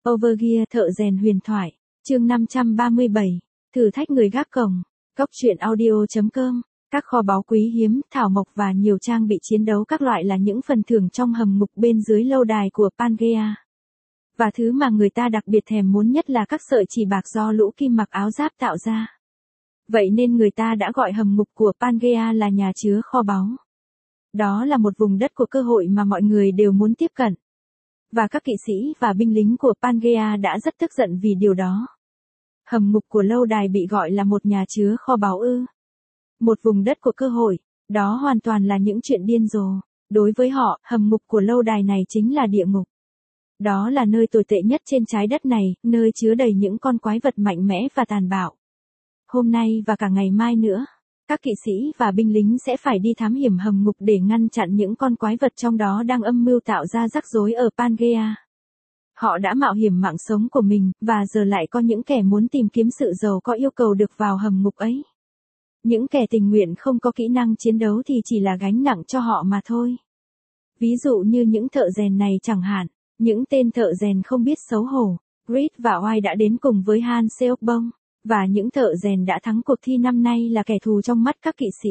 Overgear thợ rèn huyền thoại, chương 537, thử thách người gác cổng, Cốc truyện audio.com, các kho báu quý hiếm, thảo mộc và nhiều trang bị chiến đấu các loại là những phần thưởng trong hầm ngục bên dưới lâu đài của Pangaea. Và thứ mà người ta đặc biệt thèm muốn nhất là các sợi chỉ bạc do lũ kim mặc áo giáp tạo ra. Vậy nên người ta đã gọi hầm ngục của Pangaea là nhà chứa kho báu. Đó là một vùng đất của cơ hội mà mọi người đều muốn tiếp cận. Và các kỵ sĩ và binh lính của Pangaea đã rất tức giận vì điều đó. Hầm ngục của lâu đài bị gọi là một nhà chứa kho báu ư. Một vùng đất của cơ hội, đó hoàn toàn là những chuyện điên rồ. Đối với họ, hầm ngục của lâu đài này chính là địa ngục. Đó là nơi tồi tệ nhất trên trái đất này, nơi chứa đầy những con quái vật mạnh mẽ và tàn bạo. Hôm nay và cả ngày mai nữa, các kỵ sĩ và binh lính sẽ phải đi thám hiểm hầm ngục để ngăn chặn những con quái vật trong đó đang âm mưu tạo ra rắc rối ở Pangaea. Họ đã mạo hiểm mạng sống của mình, và giờ lại có những kẻ muốn tìm kiếm sự giàu có yêu cầu được vào hầm ngục ấy. Những kẻ tình nguyện không có kỹ năng chiến đấu thì chỉ là gánh nặng cho họ mà thôi. Ví dụ như những thợ rèn này chẳng hạn, những tên thợ rèn không biết xấu hổ, Grit và Oai đã đến cùng với Han Seokbong, và những thợ rèn đã thắng cuộc thi năm nay là kẻ thù trong mắt các kỵ sĩ.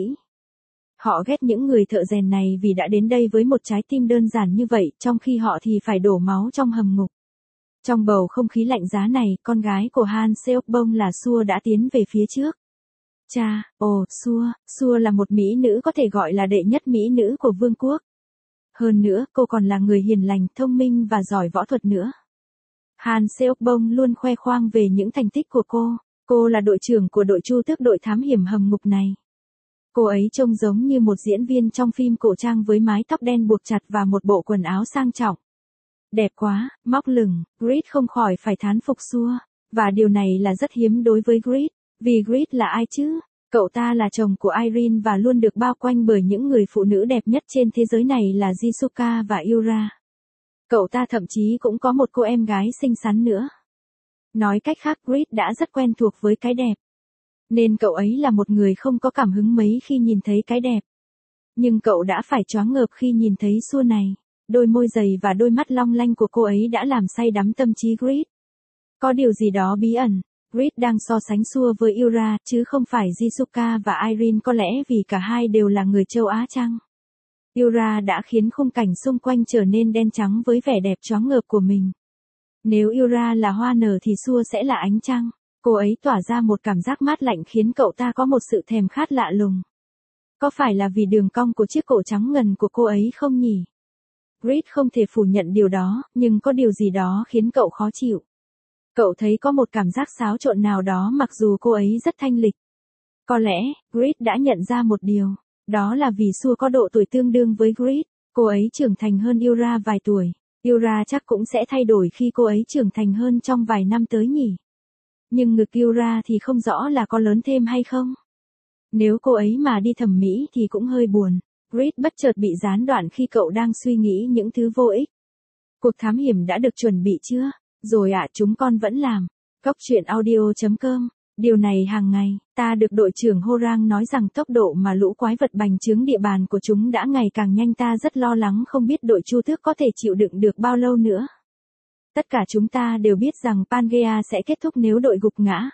Họ ghét những người thợ rèn này vì đã đến đây với một trái tim đơn giản như vậy, trong khi họ thì phải đổ máu trong hầm ngục. Trong bầu không khí lạnh giá này, con gái của Han Seokbong là Sua đã tiến về phía trước. Cha, Sua là một mỹ nữ có thể gọi là đệ nhất mỹ nữ của vương quốc. Hơn nữa, cô còn là người hiền lành, thông minh và giỏi võ thuật nữa. Han Seokbong luôn khoe khoang về những thành tích của cô. Cô là đội trưởng của đội chu tước đội thám hiểm hầm ngục này. Cô ấy trông giống như một diễn viên trong phim cổ trang với mái tóc đen buộc chặt và một bộ quần áo sang trọng. Đẹp quá, móc lửng, Grit không khỏi phải thán phục Sua. Và điều này là rất hiếm đối với Grit, vì Grit là ai chứ? Cậu ta là chồng của Irene và luôn được bao quanh bởi những người phụ nữ đẹp nhất trên thế giới này là Jisuka và Yura. Cậu ta thậm chí cũng có một cô em gái xinh xắn nữa. Nói cách khác, Grit đã rất quen thuộc với cái đẹp. Nên cậu ấy là một người không có cảm hứng mấy khi nhìn thấy cái đẹp. Nhưng cậu đã phải choáng ngợp khi nhìn thấy Sua này. Đôi môi dày và đôi mắt long lanh của cô ấy đã làm say đắm tâm trí Grit. Có điều gì đó bí ẩn. Grit đang so sánh Sua với Yura, chứ không phải Jisuka và Irene, có lẽ vì cả hai đều là người châu Á chăng? Yura đã khiến khung cảnh xung quanh trở nên đen trắng với vẻ đẹp choáng ngợp của mình. Nếu Yura là hoa nở thì Sua sẽ là ánh trăng. Cô ấy tỏa ra một cảm giác mát lạnh khiến cậu ta có một sự thèm khát lạ lùng. Có phải là vì đường cong của chiếc cổ trắng ngần của cô ấy không nhỉ? Grit không thể phủ nhận điều đó, nhưng có điều gì đó khiến cậu khó chịu. Cậu thấy có một cảm giác xáo trộn nào đó mặc dù cô ấy rất thanh lịch. Có lẽ, Grit đã nhận ra một điều. Đó là vì Sua có độ tuổi tương đương với Grit. Cô ấy trưởng thành hơn Yura vài tuổi. Yura chắc cũng sẽ thay đổi khi cô ấy trưởng thành hơn trong vài năm tới nhỉ. Nhưng ngực Yura thì không rõ là có lớn thêm hay không. Nếu cô ấy mà đi thẩm mỹ thì cũng hơi buồn. Grit bất chợt bị gián đoạn khi cậu đang suy nghĩ những thứ vô ích. Cuộc thám hiểm đã được chuẩn bị chưa? Rồi ạ, chúng con vẫn làm. Cốc truyện audio.com. Điều này hàng ngày, ta được đội trưởng Horang nói rằng tốc độ mà lũ quái vật bành trướng địa bàn của chúng đã ngày càng nhanh, ta rất lo lắng không biết đội chu tước có thể chịu đựng được bao lâu nữa. Tất cả chúng ta đều biết rằng Pangaea sẽ kết thúc nếu đội gục ngã.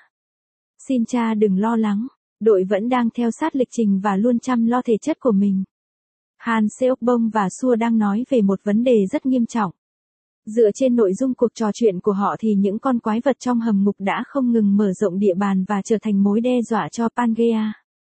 Xin cha đừng lo lắng, đội vẫn đang theo sát lịch trình và luôn chăm lo thể chất của mình. Han Seokbong và Sua đang nói về một vấn đề rất nghiêm trọng. Dựa trên nội dung cuộc trò chuyện của họ thì những con quái vật trong hầm ngục đã không ngừng mở rộng địa bàn và trở thành mối đe dọa cho Pangaea.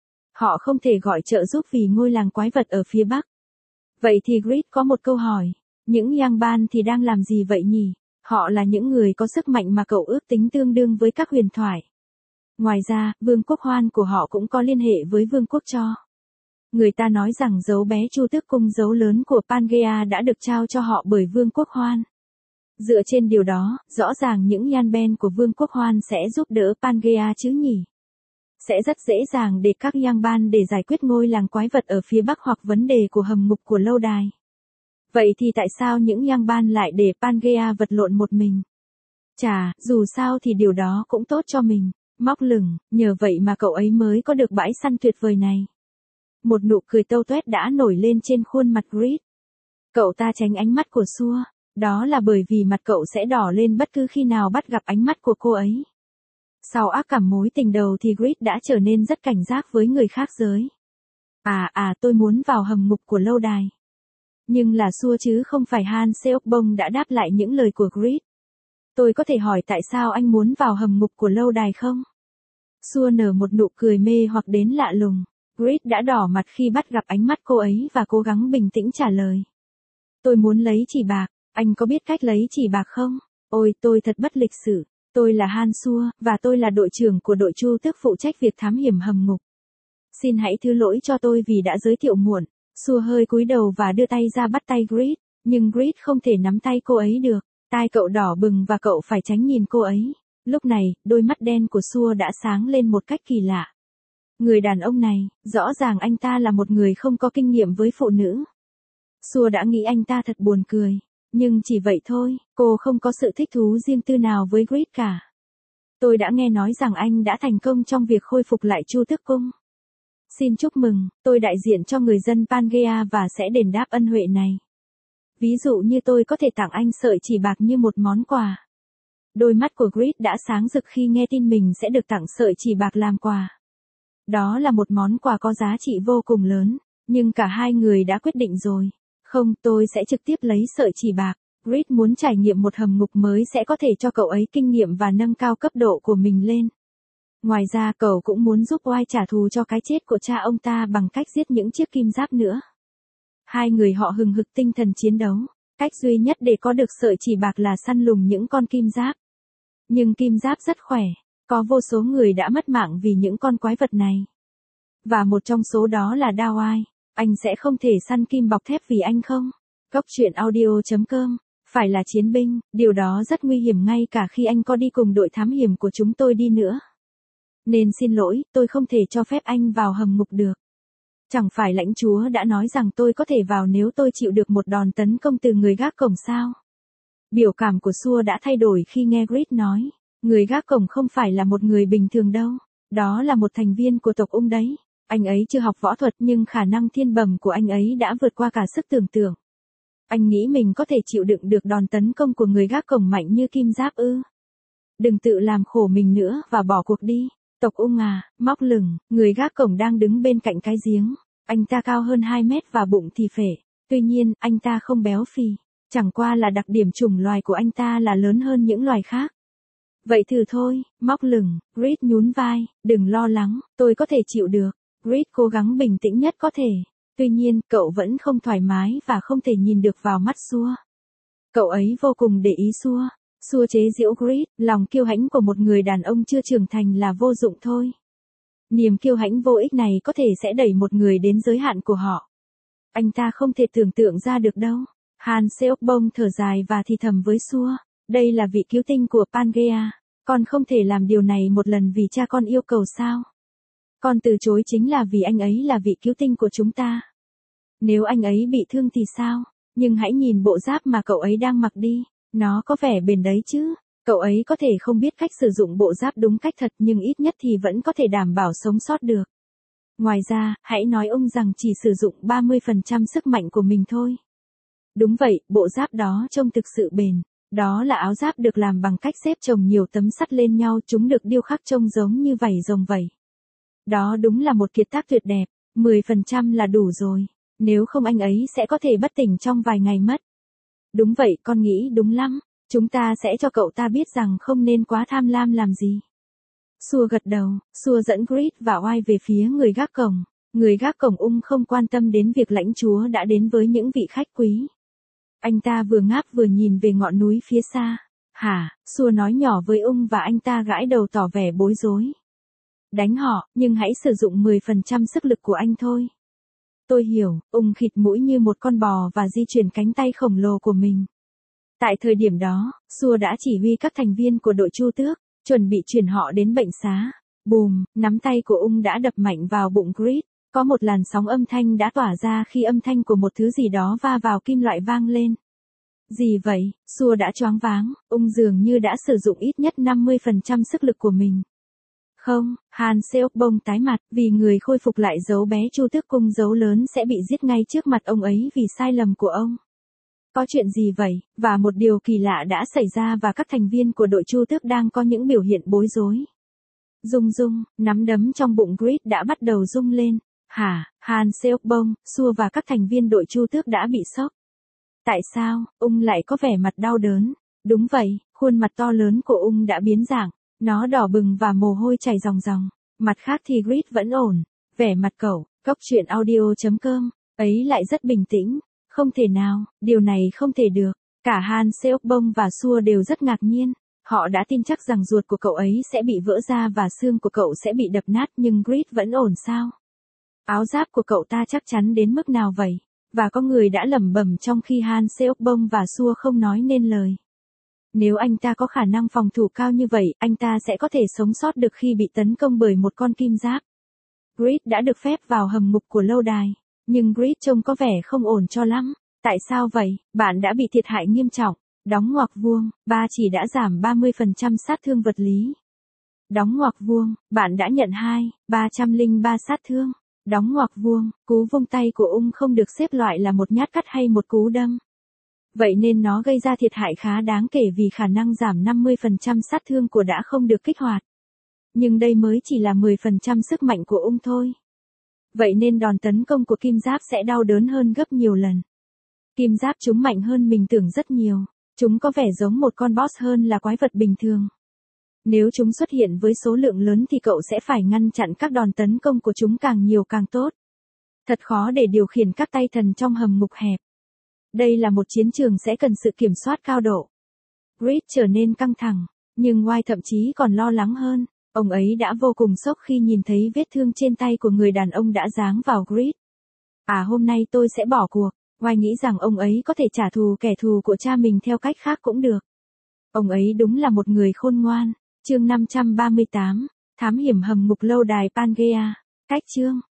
Họ không thể gọi trợ giúp vì ngôi làng quái vật ở phía bắc. Vậy thì Grit có một câu hỏi. Những Yangban thì đang làm gì vậy nhỉ? Họ là những người có sức mạnh mà cậu ước tính tương đương với các huyền thoại. Ngoài ra, vương quốc Hoan của họ cũng có liên hệ với vương quốc Cho. Người ta nói rằng dấu bé Chu Tước Cung, dấu lớn của Pangaea đã được trao cho họ bởi vương quốc Hoan. Dựa trên điều đó, rõ ràng những Yanben của vương quốc Hoan sẽ giúp đỡ Pangaea chứ nhỉ? Sẽ rất dễ dàng để các Yangban để giải quyết ngôi làng quái vật ở phía bắc hoặc vấn đề của hầm ngục của lâu đài. Vậy thì tại sao những Yangban lại để Pangaea vật lộn một mình? Chà, dù sao thì điều đó cũng tốt cho mình. Móc lửng, nhờ vậy mà cậu ấy mới có được bãi săn tuyệt vời này. Một nụ cười tâu tuét đã nổi lên trên khuôn mặt Grit. Cậu ta tránh ánh mắt của Sua. Đó là bởi vì mặt cậu sẽ đỏ lên bất cứ khi nào bắt gặp ánh mắt của cô ấy. Sau ác cảm mối tình đầu thì Grid đã trở nên rất cảnh giác với người khác giới. Tôi muốn vào hầm ngục của lâu đài. Nhưng là Sua chứ không phải Han Seok-bong đã đáp lại những lời của Grid. Tôi có thể hỏi tại sao anh muốn vào hầm ngục của lâu đài không? Sua nở một nụ cười mê hoặc đến lạ lùng. Grid đã đỏ mặt khi bắt gặp ánh mắt cô ấy và cố gắng bình tĩnh trả lời. Tôi muốn lấy chỉ bạc, anh có biết cách lấy chỉ bạc không? Ôi, tôi thật bất lịch sự. Tôi là Han Sua, và tôi là đội trưởng của đội Chu Tước phụ trách việc thám hiểm hầm ngục. Xin hãy thứ lỗi cho tôi vì đã giới thiệu muộn. Sua hơi cúi đầu và đưa tay ra bắt tay Grid, nhưng Grid không thể nắm tay cô ấy được. Tai cậu đỏ bừng và cậu phải tránh nhìn cô ấy. Lúc này, đôi mắt đen của Sua đã sáng lên một cách kỳ lạ. Người đàn ông này, rõ ràng anh ta là một người không có kinh nghiệm với phụ nữ. Sua đã nghĩ anh ta thật buồn cười. Nhưng chỉ vậy thôi, cô không có sự thích thú riêng tư nào với Grid cả. Tôi đã nghe nói rằng anh đã thành công trong việc khôi phục lại Chu Tước Cung. Xin chúc mừng, tôi đại diện cho người dân Pangea và sẽ đền đáp ân huệ này. Ví dụ như tôi có thể tặng anh sợi chỉ bạc như một món quà. Đôi mắt của Grid đã sáng rực khi nghe tin mình sẽ được tặng sợi chỉ bạc làm quà. Đó là một món quà có giá trị vô cùng lớn, nhưng cả hai người đã quyết định rồi. Không, tôi sẽ trực tiếp lấy sợi chỉ bạc. Grid muốn trải nghiệm một hầm ngục mới sẽ có thể cho cậu ấy kinh nghiệm và nâng cao cấp độ của mình lên. Ngoài ra cậu cũng muốn giúp oai trả thù cho cái chết của cha ông ta bằng cách giết những chiếc kim giáp nữa. Hai người họ hừng hực tinh thần chiến đấu. Cách duy nhất để có được sợi chỉ bạc là săn lùng những con kim giáp. Nhưng kim giáp rất khỏe. Có vô số người đã mất mạng vì những con quái vật này. Và một trong số đó là Dao Ai. Anh sẽ không thể săn kim bọc thép vì anh không? Góc truyện audio.com. Phải là chiến binh, điều đó rất nguy hiểm ngay cả khi anh có đi cùng đội thám hiểm của chúng tôi đi nữa. Nên xin lỗi, tôi không thể cho phép anh vào hầm ngục được. Chẳng phải lãnh chúa đã nói rằng tôi có thể vào nếu tôi chịu được một đòn tấn công từ người gác cổng sao? Biểu cảm của Sua đã thay đổi khi nghe Grid nói. Người gác cổng không phải là một người bình thường đâu. Đó là một thành viên của tộc Ung đấy. Anh ấy chưa học võ thuật nhưng khả năng thiên bẩm của anh ấy đã vượt qua cả sức tưởng tượng. Anh nghĩ mình có thể chịu đựng được đòn tấn công của người gác cổng mạnh như kim giáp ư? Đừng tự làm khổ mình nữa và bỏ cuộc đi. Tộc Ung móc lửng, người gác cổng đang đứng bên cạnh cái giếng. Anh ta cao hơn 2 mét và bụng thì phệ. Tuy nhiên, anh ta không béo phì. Chẳng qua là đặc điểm chủng loài của anh ta là lớn hơn những loài khác. Vậy thử thôi, móc lửng, Grid nhún vai, đừng lo lắng, tôi có thể chịu được. Grid cố gắng bình tĩnh nhất có thể. Tuy nhiên, cậu vẫn không thoải mái và không thể nhìn được vào mắt Sua. Cậu ấy vô cùng để ý Sua. Sua chế giễu Grid, lòng kiêu hãnh của một người đàn ông chưa trưởng thành là vô dụng thôi. Niềm kiêu hãnh vô ích này có thể sẽ đẩy một người đến giới hạn của họ. Anh ta không thể tưởng tượng ra được đâu. Han Seok-bong thở dài và thì thầm với Sua. Đây là vị cứu tinh của Pangea. Con không thể làm điều này một lần vì cha con yêu cầu sao? Con từ chối chính là vì anh ấy là vị cứu tinh của chúng ta. Nếu anh ấy bị thương thì sao? Nhưng hãy nhìn bộ giáp mà cậu ấy đang mặc đi. Nó có vẻ bền đấy chứ. Cậu ấy có thể không biết cách sử dụng bộ giáp đúng cách thật nhưng ít nhất thì vẫn có thể đảm bảo sống sót được. Ngoài ra, hãy nói ông rằng chỉ sử dụng 30% sức mạnh của mình thôi. Đúng vậy, bộ giáp đó trông thực sự bền. Đó là áo giáp được làm bằng cách xếp chồng nhiều tấm sắt lên nhau, chúng được điêu khắc trông giống như vảy rồng vậy. Đó đúng là một kiệt tác tuyệt đẹp, 10% là đủ rồi. Nếu không anh ấy sẽ có thể bất tỉnh trong vài ngày mất. Đúng vậy, con nghĩ đúng lắm. Chúng ta sẽ cho cậu ta biết rằng không nên quá tham lam làm gì. Sua gật đầu, Sua dẫn Grid và Oai về phía người gác cổng. Người gác cổng Ung không quan tâm đến việc lãnh chúa đã đến với những vị khách quý. Anh ta vừa ngáp vừa nhìn về ngọn núi phía xa. Hả, Sua nói nhỏ với Ung và anh ta gãi đầu tỏ vẻ bối rối. Đánh họ, nhưng hãy sử dụng 10% sức lực của anh thôi. Tôi hiểu, Ung khịt mũi như một con bò và di chuyển cánh tay khổng lồ của mình. Tại thời điểm đó, Sua đã chỉ huy các thành viên của đội Chu Tước, chuẩn bị chuyển họ đến bệnh xá. Bùm, nắm tay của Ung đã đập mạnh vào bụng Grid. Có một làn sóng âm thanh đã tỏa ra khi âm thanh của một thứ gì đó va vào kim loại vang lên. Gì vậy? Sua đã choáng váng, Ung dường như đã sử dụng ít nhất 50% sức lực của mình. Không, Han Seok-bong tái mặt, vì người khôi phục lại dấu bé Chu Tước Cung dấu lớn sẽ bị giết ngay trước mặt ông ấy vì sai lầm của ông. Có chuyện gì vậy? Và một điều kỳ lạ đã xảy ra và các thành viên của đội Chu Tước đang có những biểu hiện bối rối. Rung rung, nắm đấm trong bụng Grid đã bắt đầu rung lên. Hả, Han Seok-bông, Sua và các thành viên đội Chu Tước đã bị sốc. Tại sao, ung lại có vẻ mặt đau đớn? Đúng vậy, khuôn mặt to lớn của ung đã biến dạng. Nó đỏ bừng và mồ hôi chảy ròng ròng. Mặt khác thì Grid vẫn ổn. Vẻ mặt cậu, góc truyện audio.com, ấy lại rất bình tĩnh. Không thể nào, điều này không thể được. Cả Han Seok-bông và Sua đều rất ngạc nhiên. Họ đã tin chắc rằng ruột của cậu ấy sẽ bị vỡ ra và xương của cậu sẽ bị đập nát nhưng Grid vẫn ổn sao? Áo giáp của cậu ta chắc chắn đến mức nào vậy? Và có người đã lẩm bẩm trong khi Han Seok-bông và Sua không nói nên lời. Nếu anh ta có khả năng phòng thủ cao như vậy, anh ta sẽ có thể sống sót được khi bị tấn công bởi một con kim giáp. Grid đã được phép vào hầm ngục của lâu đài, nhưng Grid trông có vẻ không ổn cho lắm. Tại sao vậy? Bạn đã bị thiệt hại nghiêm trọng. Đóng ngoặc vuông, ba chỉ đã giảm 30% sát thương vật lý. Đóng ngoặc vuông, bạn đã nhận 303 sát thương. Đóng ngoặc vuông, cú vung tay của ung không được xếp loại là một nhát cắt hay một cú đâm. Vậy nên nó gây ra thiệt hại khá đáng kể vì khả năng giảm 50% sát thương của đã không được kích hoạt. Nhưng đây mới chỉ là 10% sức mạnh của ung thôi. Vậy nên đòn tấn công của kim giáp sẽ đau đớn hơn gấp nhiều lần. Kim giáp chúng mạnh hơn mình tưởng rất nhiều. Chúng có vẻ giống một con boss hơn là quái vật bình thường. Nếu chúng xuất hiện với số lượng lớn thì cậu sẽ phải ngăn chặn các đòn tấn công của chúng càng nhiều càng tốt. Thật khó để điều khiển các tay thần trong hầm ngục hẹp. Đây là một chiến trường sẽ cần sự kiểm soát cao độ. Grid trở nên căng thẳng, nhưng White thậm chí còn lo lắng hơn. Ông ấy đã vô cùng sốc khi nhìn thấy vết thương trên tay của người đàn ông đã giáng vào Grid. Hôm nay tôi sẽ bỏ cuộc. White nghĩ rằng ông ấy có thể trả thù kẻ thù của cha mình theo cách khác cũng được. Ông ấy đúng là một người khôn ngoan. Chương 538, Thám hiểm hầm ngục lâu đài Pangea. Cách chương